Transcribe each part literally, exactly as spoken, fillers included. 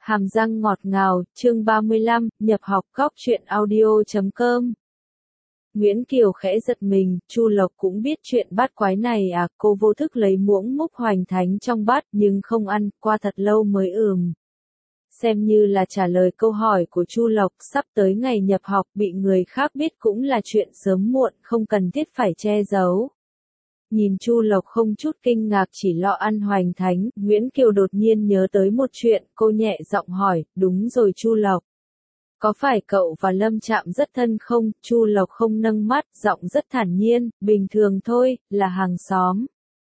Hàm răng ngọt ngào, chương ba mươi lăm, nhập học góc truyện audio chấm com. Nguyễn Kiều khẽ giật mình, Chu Lộc cũng biết chuyện bát quái này à, cô vô thức lấy muỗng múc hoành thánh trong bát nhưng không ăn, qua thật lâu mới ừm. Xem như là trả lời câu hỏi của Chu Lộc, sắp tới ngày nhập học bị người khác biết cũng là chuyện sớm muộn, không cần thiết phải che giấu. Nhìn Chu Lộc không chút kinh ngạc chỉ lo ăn hoành thánh, Nguyễn Kiều đột nhiên nhớ tới một chuyện, cô nhẹ giọng hỏi, đúng rồi Chu Lộc. Có phải cậu và Lâm Trạm rất thân không? Chu Lộc không nâng mắt, giọng rất thản nhiên, bình thường thôi, là hàng xóm.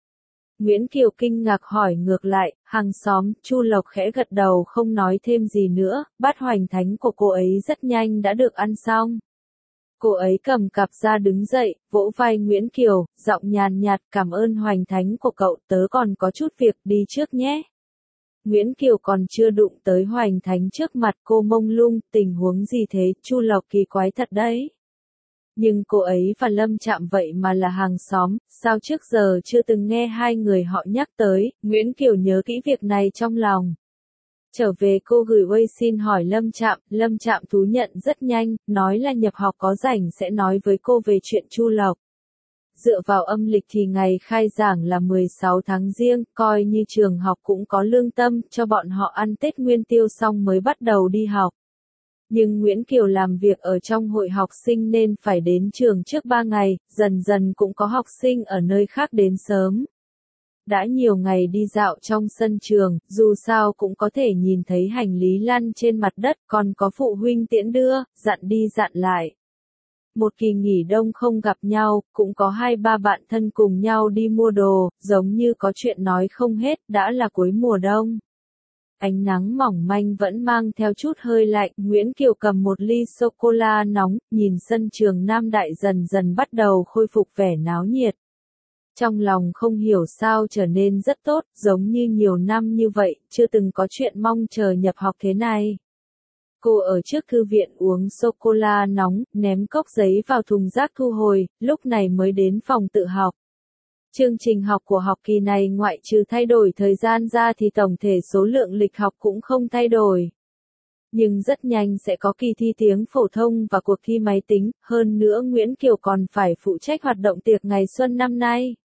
Nguyễn Kiều kinh ngạc hỏi ngược lại, hàng xóm, Chu Lộc khẽ gật đầu không nói thêm gì nữa, bát hoành thánh của cô ấy rất nhanh đã được ăn xong. Cô ấy cầm cặp ra đứng dậy, vỗ vai Nguyễn Kiều, giọng nhàn nhạt, cảm ơn hoành thánh của cậu, tớ còn có chút việc, đi trước nhé. Nguyễn Kiều còn chưa đụng tới hoành thánh trước mặt cô mông lung, tình huống gì thế, Chu Lộc kỳ quái thật đấy. Nhưng cô ấy và Lâm Trạm vậy mà là hàng xóm, sao trước giờ chưa từng nghe hai người họ nhắc tới, Nguyễn Kiều nhớ kỹ việc này trong lòng. Trở về cô gửi Wei xin hỏi Lâm Trạm, Lâm Trạm thú nhận rất nhanh, nói là nhập học có rảnh sẽ nói với cô về chuyện Chu Lộc. Dựa vào âm lịch thì ngày khai giảng là mười sáu tháng Giêng, coi như trường học cũng có lương tâm, cho bọn họ ăn Tết Nguyên Tiêu xong mới bắt đầu đi học. Nhưng Nguyễn Kiều làm việc ở trong hội học sinh nên phải đến trường trước ba ngày, dần dần cũng có học sinh ở nơi khác đến sớm. Đã nhiều ngày đi dạo trong sân trường, dù sao cũng có thể nhìn thấy hành lý lăn trên mặt đất, còn có phụ huynh tiễn đưa, dặn đi dặn lại. Một kỳ nghỉ đông không gặp nhau, cũng có hai ba bạn thân cùng nhau đi mua đồ, giống như có chuyện nói không hết, đã là cuối mùa đông. Ánh nắng mỏng manh vẫn mang theo chút hơi lạnh, Nguyễn Kiều cầm một ly sô-cô-la nóng, nhìn sân trường Nam Đại dần dần bắt đầu khôi phục vẻ náo nhiệt. Trong lòng không hiểu sao trở nên rất tốt, giống như nhiều năm như vậy, chưa từng có chuyện mong chờ nhập học thế này. Cô ở trước thư viện uống sô-cô-la nóng, ném cốc giấy vào thùng rác thu hồi, lúc này mới đến phòng tự học. Chương trình học của học kỳ này ngoại trừ thay đổi thời gian ra thì tổng thể số lượng lịch học cũng không thay đổi. Nhưng rất nhanh sẽ có kỳ thi tiếng phổ thông và cuộc thi máy tính, hơn nữa Nguyễn Kiều còn phải phụ trách hoạt động tiệc ngày xuân năm nay.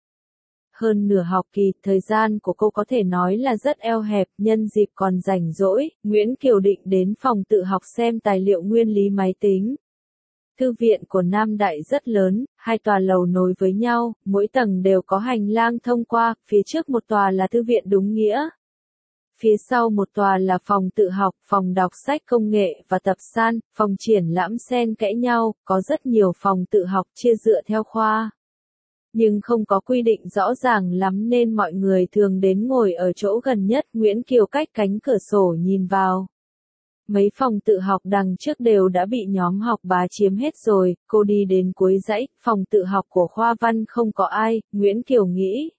Hơn nửa học kỳ, thời gian của cô có thể nói là rất eo hẹp, nhân dịp còn rảnh rỗi, Nguyễn Kiều định đến phòng tự học xem tài liệu nguyên lý máy tính. Thư viện của Nam Đại rất lớn, hai tòa lầu nối với nhau, mỗi tầng đều có hành lang thông qua, phía trước một tòa là thư viện đúng nghĩa. Phía sau một tòa là phòng tự học, phòng đọc sách công nghệ và tập san, phòng triển lãm xen kẽ nhau, có rất nhiều phòng tự học chia dựa theo khoa. Nhưng không có quy định rõ ràng lắm nên mọi người thường đến ngồi ở chỗ gần nhất, Nguyễn Kiều cách cánh cửa sổ nhìn vào. Mấy phòng tự học đằng trước đều đã bị nhóm học bá chiếm hết rồi, cô đi đến cuối dãy, phòng tự học của khoa văn không có ai, Nguyễn Kiều nghĩ.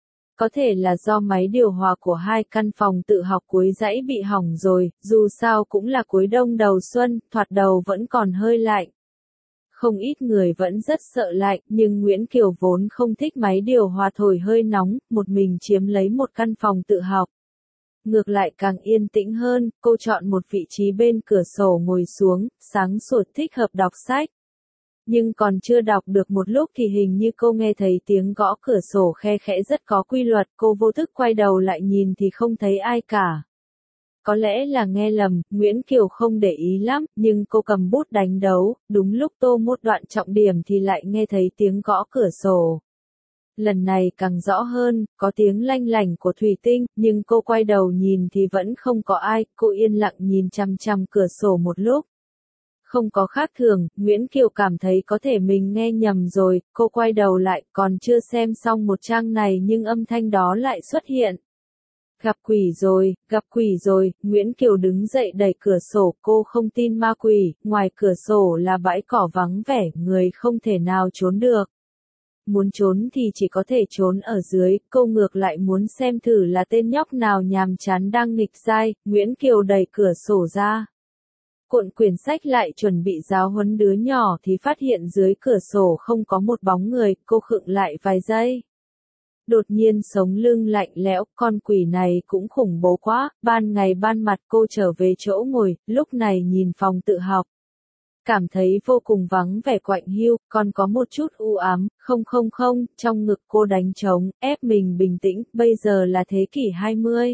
Có thể là do máy điều hòa của hai căn phòng tự học cuối dãy bị hỏng rồi, dù sao cũng là cuối đông đầu xuân, thoạt đầu vẫn còn hơi lạnh. Không ít người vẫn rất sợ lạnh, nhưng Nguyễn Kiều vốn không thích máy điều hòa thổi hơi nóng, một mình chiếm lấy một căn phòng tự học. Ngược lại càng yên tĩnh hơn, cô chọn một vị trí bên cửa sổ ngồi xuống, sáng sủa thích hợp đọc sách. Nhưng còn chưa đọc được một lúc thì hình như cô nghe thấy tiếng gõ cửa sổ khe khẽ rất có quy luật, cô vô thức quay đầu lại nhìn thì không thấy ai cả. Có lẽ là nghe lầm, Nguyễn Kiều không để ý lắm, nhưng cô cầm bút đánh dấu, đúng lúc tô một đoạn trọng điểm thì lại nghe thấy tiếng gõ cửa sổ. Lần này càng rõ hơn, có tiếng lanh lảnh của thủy tinh, nhưng cô quay đầu nhìn thì vẫn không có ai, cô yên lặng nhìn chằm chằm cửa sổ một lúc. Không có khác thường, Nguyễn Kiều cảm thấy có thể mình nghe nhầm rồi, cô quay đầu lại, còn chưa xem xong một trang này nhưng âm thanh đó lại xuất hiện. Gặp quỷ rồi, gặp quỷ rồi, Nguyễn Kiều đứng dậy đẩy cửa sổ, cô không tin ma quỷ, ngoài cửa sổ là bãi cỏ vắng vẻ, người không thể nào trốn được. Muốn trốn thì chỉ có thể trốn ở dưới, cô ngược lại muốn xem thử là tên nhóc nào nhàm chán đang nghịch dai, Nguyễn Kiều đẩy cửa sổ ra. Cuộn quyển sách lại chuẩn bị giáo huấn đứa nhỏ thì phát hiện dưới cửa sổ không có một bóng người, cô khựng lại vài giây. đột nhiên sống lưng lạnh lẽo, con quỷ này cũng khủng bố quá, ban ngày ban mặt cô trở về chỗ ngồi, lúc này nhìn phòng tự học. Cảm thấy vô cùng vắng vẻ quạnh hiu, còn có một chút u ám, không không không, trong ngực cô đánh trống, ép mình bình tĩnh, bây giờ là thế kỷ hai mươi.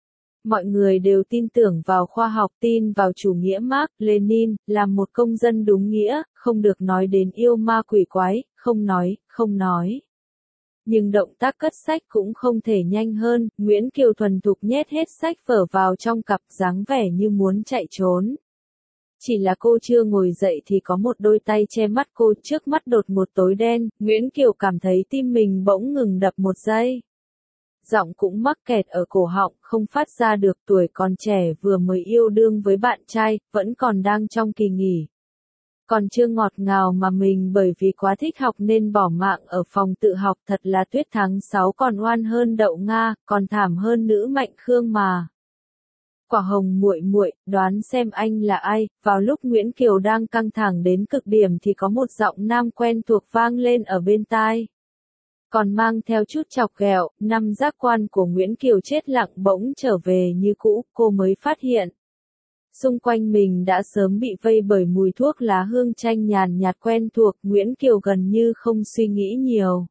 Mọi người đều tin tưởng vào khoa học, tin vào chủ nghĩa Mác Lênin, làm một công dân đúng nghĩa, không được nói đến yêu ma quỷ quái, không nói, không nói. Nhưng động tác cất sách cũng không thể nhanh hơn, Nguyễn Kiều thuần thục nhét hết sách vở vào trong cặp, dáng vẻ như muốn chạy trốn. Chỉ là cô chưa ngồi dậy thì có một đôi tay che mắt cô, trước mắt đột ngột tối đen, Nguyễn Kiều cảm thấy tim mình bỗng ngừng đập một giây. Giọng cũng mắc kẹt ở cổ họng, không phát ra được, tuổi còn trẻ vừa mới yêu đương với bạn trai, vẫn còn đang trong kỳ nghỉ. Còn chưa ngọt ngào mà mình bởi vì quá thích học nên bỏ mạng ở phòng tự học, thật là Tuyết tháng sáu còn oan hơn Đậu Nga, còn thảm hơn nữ Mạnh Khương mà. Quả Hồng muội muội, đoán xem anh là ai? Vào lúc Nguyễn Kiều đang căng thẳng đến cực điểm thì có một giọng nam quen thuộc vang lên ở bên tai. Còn mang theo chút chọc ghẹo, năm giác quan của Nguyễn Kiều chết lặng bỗng trở về như cũ, cô mới phát hiện. Xung quanh mình đã sớm bị vây bởi mùi thuốc lá hương chanh nhàn nhạt quen thuộc, Nguyễn Kiều gần như không suy nghĩ nhiều.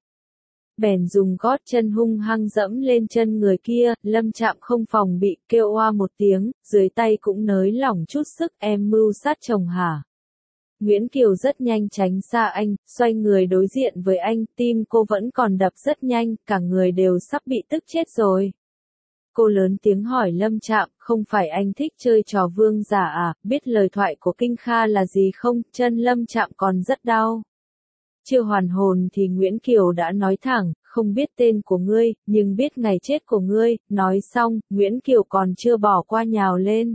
Bèn dùng gót chân hung hăng dẫm lên chân người kia, Lâm Trạm không phòng bị, kêu oa một tiếng, dưới tay cũng nới lỏng chút sức, em mưu sát chồng hả? Nguyễn Kiều rất nhanh tránh xa anh, xoay người đối diện với anh, tim cô vẫn còn đập rất nhanh, cả người đều sắp bị tức chết rồi. Cô lớn tiếng hỏi Lâm Trạm, không phải anh thích chơi trò vương giả à, biết lời thoại của Kinh Kha là gì không, chân Lâm Trạm còn rất đau. Chưa hoàn hồn thì Nguyễn Kiều đã nói thẳng, không biết tên của ngươi, nhưng biết ngày chết của ngươi, nói xong, Nguyễn Kiều còn chưa bỏ qua nhào lên.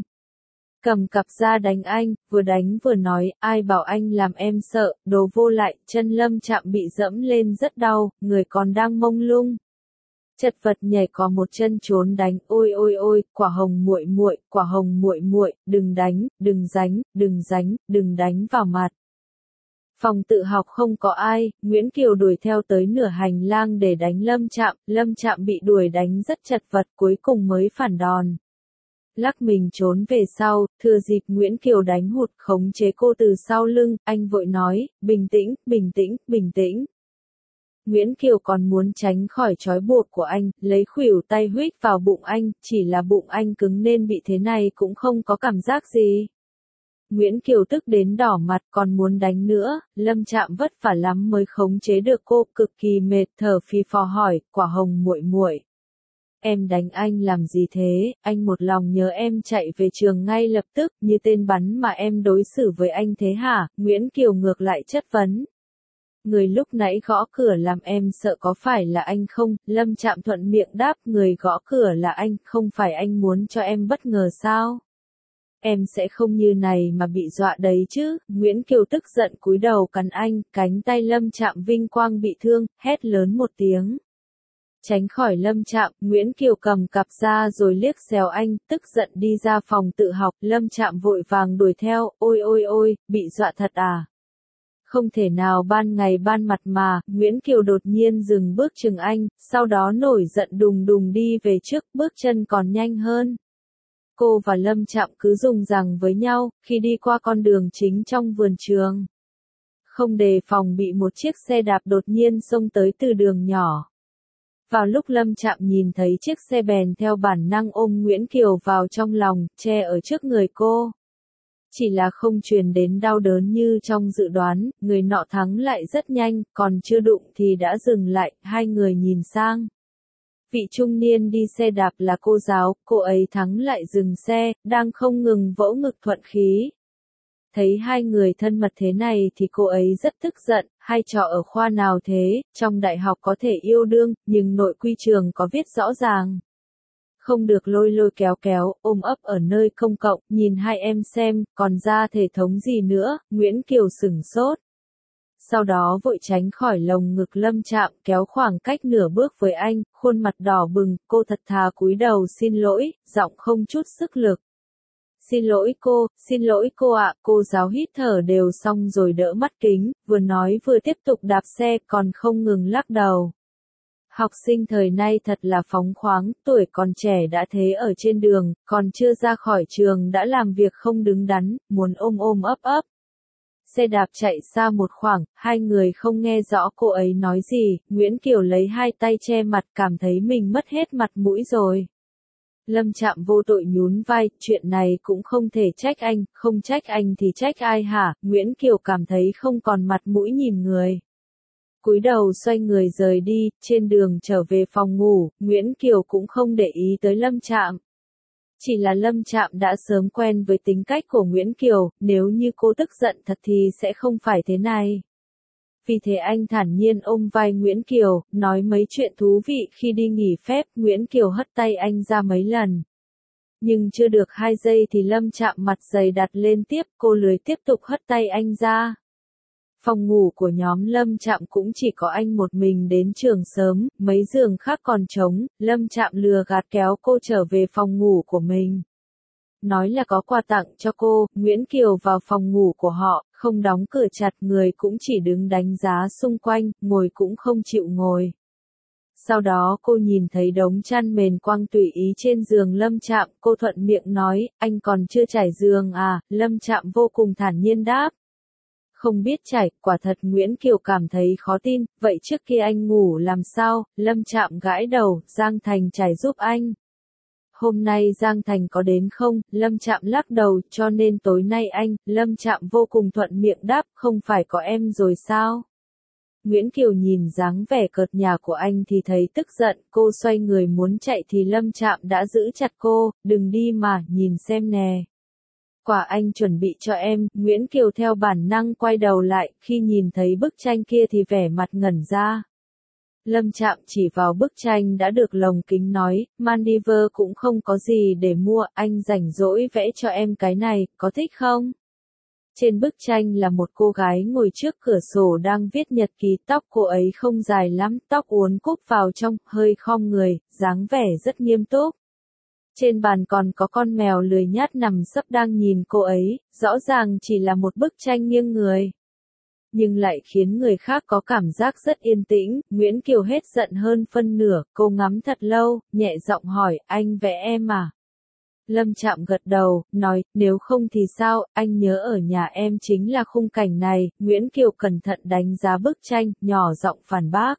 Cầm cặp ra đánh anh, vừa đánh vừa nói, ai bảo anh làm em sợ, đồ vô lại, chân Lâm Trạm bị dẫm lên rất đau, người còn đang mông lung. Chật vật nhảy có một chân trốn đánh, ôi ôi ôi, Quả Hồng muội muội, Quả Hồng muội muội, đừng đánh, đừng đánh, đừng đánh, đừng đánh vào mặt. Phòng tự học không có ai, Nguyễn Kiều đuổi theo tới nửa hành lang để đánh Lâm Trạm, Lâm Trạm bị đuổi đánh rất chật vật, cuối cùng mới phản đòn. Lắc mình trốn về sau, thừa dịp Nguyễn Kiều đánh hụt, khống chế cô từ sau lưng, anh vội nói, bình tĩnh, bình tĩnh, bình tĩnh. Nguyễn Kiều còn muốn tránh khỏi trói buộc của anh, lấy khuỷu tay huých vào bụng anh, chỉ là bụng anh cứng nên bị thế này cũng không có cảm giác gì. Nguyễn Kiều tức đến đỏ mặt còn muốn đánh nữa, Lâm Trạm vất vả lắm mới khống chế được cô, cực kỳ mệt, thở phì phò hỏi, Quả Hồng muội muội, em đánh anh làm gì thế, anh một lòng nhớ em chạy về trường ngay lập tức, như tên bắn mà em đối xử với anh thế hả, Nguyễn Kiều ngược lại chất vấn. Người lúc nãy gõ cửa làm em sợ có phải là anh không, Lâm Trạm thuận miệng đáp, người gõ cửa là anh, không phải anh muốn cho em bất ngờ sao? Em sẽ không như này mà bị dọa đấy chứ, Nguyễn Kiều tức giận cúi đầu cắn anh, cánh tay Lâm Trạm vinh quang bị thương, hét lớn một tiếng. Tránh khỏi Lâm Trạm, Nguyễn Kiều cầm cặp ra rồi liếc xéo anh, tức giận đi ra phòng tự học, Lâm Trạm vội vàng đuổi theo, ôi ôi ôi, bị dọa thật à? Không thể nào ban ngày ban mặt mà, Nguyễn Kiều đột nhiên dừng bước chừng anh, sau đó nổi giận đùng đùng đi về trước, bước chân còn nhanh hơn. Cô và Lâm Trạm cứ dùng rằng với nhau, khi đi qua con đường chính trong vườn trường. Không đề phòng bị một chiếc xe đạp đột nhiên xông tới từ đường nhỏ. Vào lúc Lâm Trạm nhìn thấy chiếc xe bèn theo bản năng ôm Nguyễn Kiều vào trong lòng, che ở trước người cô. Chỉ là không truyền đến đau đớn như trong dự đoán, người nọ thắng lại rất nhanh, còn chưa đụng thì đã dừng lại, hai người nhìn sang. Vị trung niên đi xe đạp là cô giáo, cô ấy thắng lại dừng xe, đang không ngừng vỗ ngực thuận khí. Thấy hai người thân mật thế này thì cô ấy rất tức giận, hai trò ở khoa nào thế, trong đại học có thể yêu đương, nhưng nội quy trường có viết rõ ràng. Không được lôi lôi kéo kéo, ôm ấp ở nơi công cộng, nhìn hai em xem, còn ra thể thống gì nữa, Nguyễn Kiều sửng sốt. Sau đó vội tránh khỏi lồng ngực Lâm Trạm, kéo khoảng cách nửa bước với anh, khuôn mặt đỏ bừng, cô thật thà cúi đầu xin lỗi, giọng không chút sức lực. Xin lỗi cô, xin lỗi cô ạ, cô giáo hít thở đều xong rồi đỡ mắt kính, vừa nói vừa tiếp tục đạp xe, còn không ngừng lắc đầu. Học sinh thời nay thật là phóng khoáng, tuổi còn trẻ đã thế ở trên đường, còn chưa ra khỏi trường đã làm việc không đứng đắn, muốn ôm ôm ấp ấp. Xe đạp chạy xa một khoảng, hai người không nghe rõ cô ấy nói gì, Nguyễn Kiều lấy hai tay che mặt cảm thấy mình mất hết mặt mũi rồi. Lâm Trạm vô tội nhún vai, chuyện này cũng không thể trách anh, không trách anh thì trách ai hả, Nguyễn Kiều cảm thấy không còn mặt mũi nhìn người. Cúi đầu xoay người rời đi, trên đường trở về phòng ngủ, Nguyễn Kiều cũng không để ý tới Lâm Trạm. Chỉ là Lâm Trạm đã sớm quen với tính cách của Nguyễn Kiều, nếu như cô tức giận thật thì sẽ không phải thế này. Vì thế anh thản nhiên ôm vai Nguyễn Kiều, nói mấy chuyện thú vị khi đi nghỉ phép, Nguyễn Kiều hất tay anh ra mấy lần. Nhưng chưa được hai giây thì Lâm Trạm mặt dày đặt lên tiếp, cô lười tiếp tục hất tay anh ra. Phòng ngủ của nhóm Lâm Trạm cũng chỉ có anh một mình đến trường sớm, mấy giường khác còn trống, Lâm Trạm lừa gạt kéo cô trở về phòng ngủ của mình. Nói là có quà tặng cho cô, Nguyễn Kiều vào phòng ngủ của họ, không đóng cửa chặt, người cũng chỉ đứng đánh giá xung quanh, ngồi cũng không chịu ngồi. Sau đó cô nhìn thấy đống chăn mền quăng tùy ý trên giường Lâm Trạm, cô thuận miệng nói, anh còn chưa trải giường à, Lâm Trạm vô cùng thản nhiên đáp. Không biết trải, quả thật Nguyễn Kiều cảm thấy khó tin, vậy trước kia anh ngủ làm sao, Lâm Trạm gãi đầu, Giang Thành trải giúp anh. Hôm nay Giang Thành có đến không, Lâm Trạm lắc đầu, cho nên tối nay anh, Lâm Trạm vô cùng thuận miệng đáp, không phải có em rồi sao? Nguyễn Kiều nhìn dáng vẻ cợt nhả của anh thì thấy tức giận, cô xoay người muốn chạy thì Lâm Trạm đã giữ chặt cô, đừng đi mà, nhìn xem nè. Quà anh chuẩn bị cho em, Nguyễn Kiều theo bản năng quay đầu lại, khi nhìn thấy bức tranh kia thì vẻ mặt ngẩn ra. Lâm Trạm chỉ vào bức tranh đã được lồng kính nói, Maldives cũng không có gì để mua, anh rảnh rỗi vẽ cho em cái này, có thích không? Trên bức tranh là một cô gái ngồi trước cửa sổ đang viết nhật ký, tóc cô ấy không dài lắm, tóc uốn cúc vào trong, hơi khom người, dáng vẻ rất nghiêm túc. Trên bàn còn có con mèo lười nhác nằm sấp đang nhìn cô ấy, rõ ràng chỉ là một bức tranh nghiêng người. Nhưng lại khiến người khác có cảm giác rất yên tĩnh, Nguyễn Kiều hết giận hơn phân nửa, cô ngắm thật lâu, nhẹ giọng hỏi, anh vẽ em à? Lâm Trạm gật đầu, nói, nếu không thì sao, anh nhớ ở nhà em chính là khung cảnh này, Nguyễn Kiều cẩn thận đánh giá bức tranh, nhỏ giọng phản bác.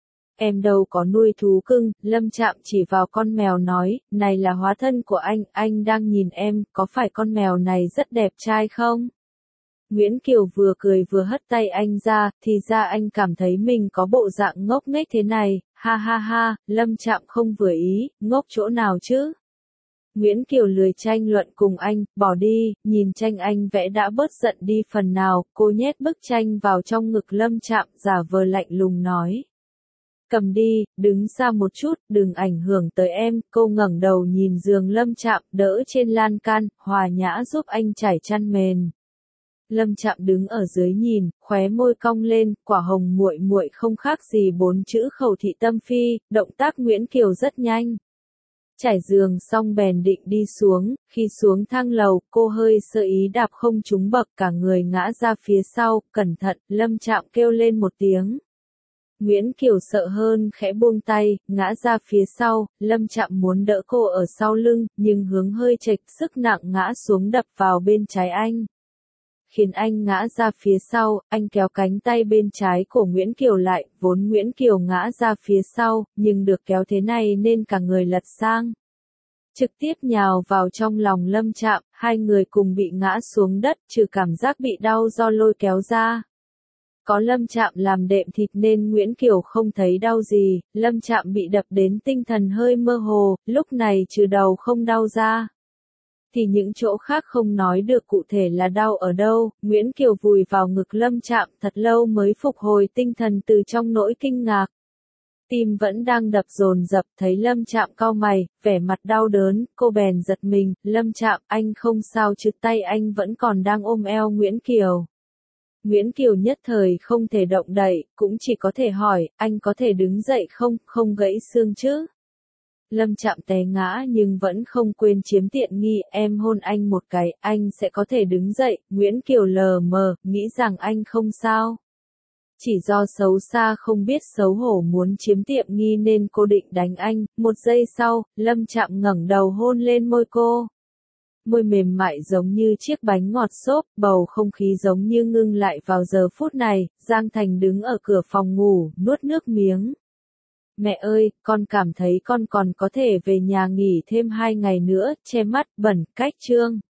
Em đâu có nuôi thú cưng, Lâm Trạm chỉ vào con mèo nói, này là hóa thân của anh, anh đang nhìn em, có phải con mèo này rất đẹp trai không? Nguyễn Kiều vừa cười vừa hất tay anh ra, thì ra anh cảm thấy mình có bộ dạng ngốc nghếch thế này, ha ha ha, Lâm Trạm không vừa ý, ngốc chỗ nào chứ? Nguyễn Kiều lười tranh luận cùng anh, bỏ đi, nhìn tranh anh vẽ đã bớt giận đi phần nào, cô nhét bức tranh vào trong ngực Lâm Trạm, giả vờ lạnh lùng nói. Cầm đi, đứng xa một chút, đừng ảnh hưởng tới em, cô ngẩng đầu nhìn giường Lâm Trạm, đỡ trên lan can, hòa nhã giúp anh trải chăn mền. Lâm Trạm đứng ở dưới nhìn, khóe môi cong lên, quả hồng muội muội không khác gì bốn chữ Khẩu Thị Tâm Phi, động tác Nguyễn Kiều rất nhanh. Trải giường xong bèn định đi xuống, khi xuống thang lầu, cô hơi sơ ý đạp không trúng bậc, cả người ngã ra phía sau, cẩn thận, Lâm Trạm kêu lên một tiếng. Nguyễn Kiều sợ hơn khẽ buông tay, ngã ra phía sau, Lâm Trạm muốn đỡ cô ở sau lưng, nhưng hướng hơi chệch, sức nặng ngã xuống đập vào bên trái anh. Khiến anh ngã ra phía sau, anh kéo cánh tay bên trái của Nguyễn Kiều lại, vốn Nguyễn Kiều ngã ra phía sau, nhưng được kéo thế này nên cả người lật sang. Trực tiếp nhào vào trong lòng Lâm Trạm, hai người cùng bị ngã xuống đất, trừ cảm giác bị đau do lôi kéo ra. Có Lâm Trạm làm đệm thịt nên Nguyễn Kiều không thấy đau gì, Lâm Trạm bị đập đến tinh thần hơi mơ hồ, lúc này trừ đầu không đau ra. Thì những chỗ khác không nói được cụ thể là đau ở đâu, Nguyễn Kiều vùi vào ngực Lâm Trạm thật lâu mới phục hồi tinh thần từ trong nỗi kinh ngạc. Tim vẫn đang đập dồn dập, thấy Lâm Trạm cau mày, vẻ mặt đau đớn, cô bèn giật mình, Lâm Trạm, anh không sao chứ, tay anh vẫn còn đang ôm eo Nguyễn Kiều. Nguyễn Kiều nhất thời không thể động đậy, cũng chỉ có thể hỏi, anh có thể đứng dậy không, không gãy xương chứ? Lâm Trạm té ngã nhưng vẫn không quên chiếm tiện nghi, em hôn anh một cái, anh sẽ có thể đứng dậy, Nguyễn Kiều lờ mờ, nghĩ rằng anh không sao. Chỉ do xấu xa không biết xấu hổ muốn chiếm tiện nghi nên cô định đánh anh, một giây sau, Lâm Trạm ngẩng đầu hôn lên môi cô. Môi mềm mại giống như chiếc bánh ngọt xốp, bầu không khí giống như ngưng lại vào giờ phút này, Giang Thành đứng ở cửa phòng ngủ, nuốt nước miếng. Mẹ ơi, con cảm thấy con còn có thể về nhà nghỉ thêm hai ngày nữa, che mắt, bẩn, cách chương.